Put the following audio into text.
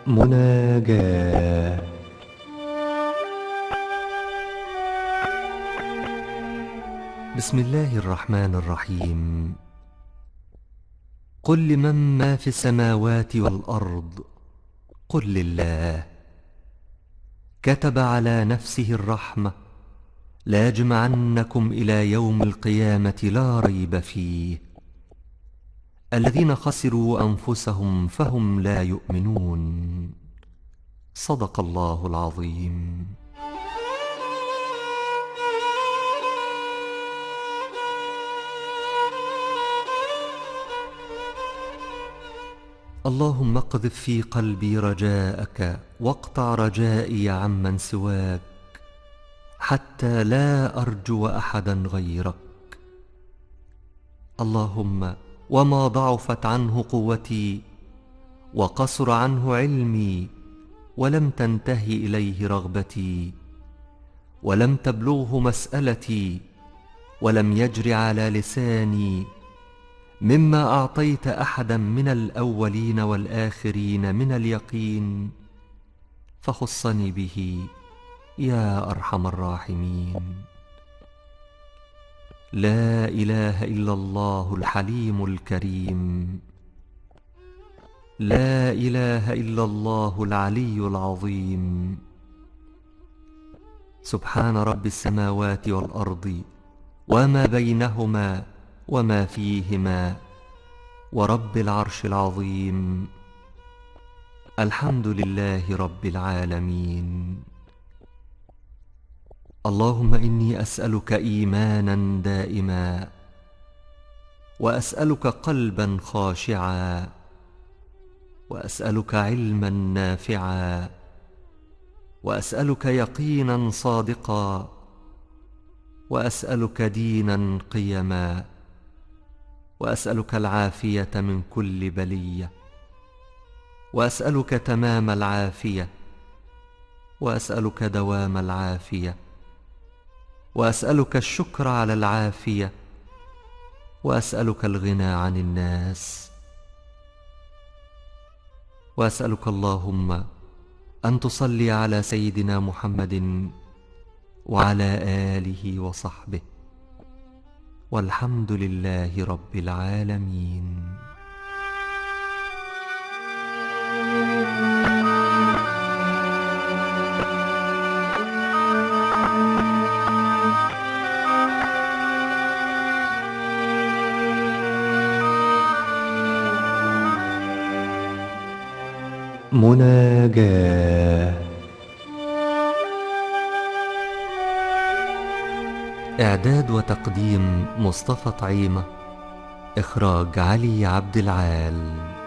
مناجاة. بسم الله الرحمن الرحيم. قل لمن ما في السماوات والأرض قل لله. كتب على نفسه الرحمة ليجمعنكم إلى يوم القيامة لا ريب فيه. الذين خسروا أنفسهم فهم لا يؤمنون. صدق الله العظيم. اللهم اقذف في قلبي رجاءك واقطع رجائي عمن سواك، حتى لا أرجو أحدا غيرك. اللهم وما ضعفت عنه قوتي وقصر عنه علمي ولم تنتهي إليه رغبتي ولم تبلغه مسألتي ولم يجر على لساني مما أعطيت أحدا من الأولين والآخرين من اليقين، فخصني به يا أرحم الراحمين. لا إله إلا الله الحليم الكريم. لا إله إلا الله العلي العظيم. سبحان رب السماوات والأرض وما بينهما وما فيهما ورب العرش العظيم. الحمد لله رب العالمين. اللهم إني أسألك إيمانا دائما، وأسألك قلبا خاشعا، وأسألك علما نافعا، وأسألك يقينا صادقا، وأسألك دينا قيما، وأسألك العافية من كل بلية، وأسألك تمام العافية، وأسألك دوام العافية، وأسألك الشكر على العافية، وأسألك الغنى عن الناس. وأسألك اللهم أن تصلي على سيدنا محمد وعلى آله وصحبه، والحمد لله رب العالمين. مناجاة. إعداد وتقديم مصطفى طعيمة. إخراج علي عبد العال.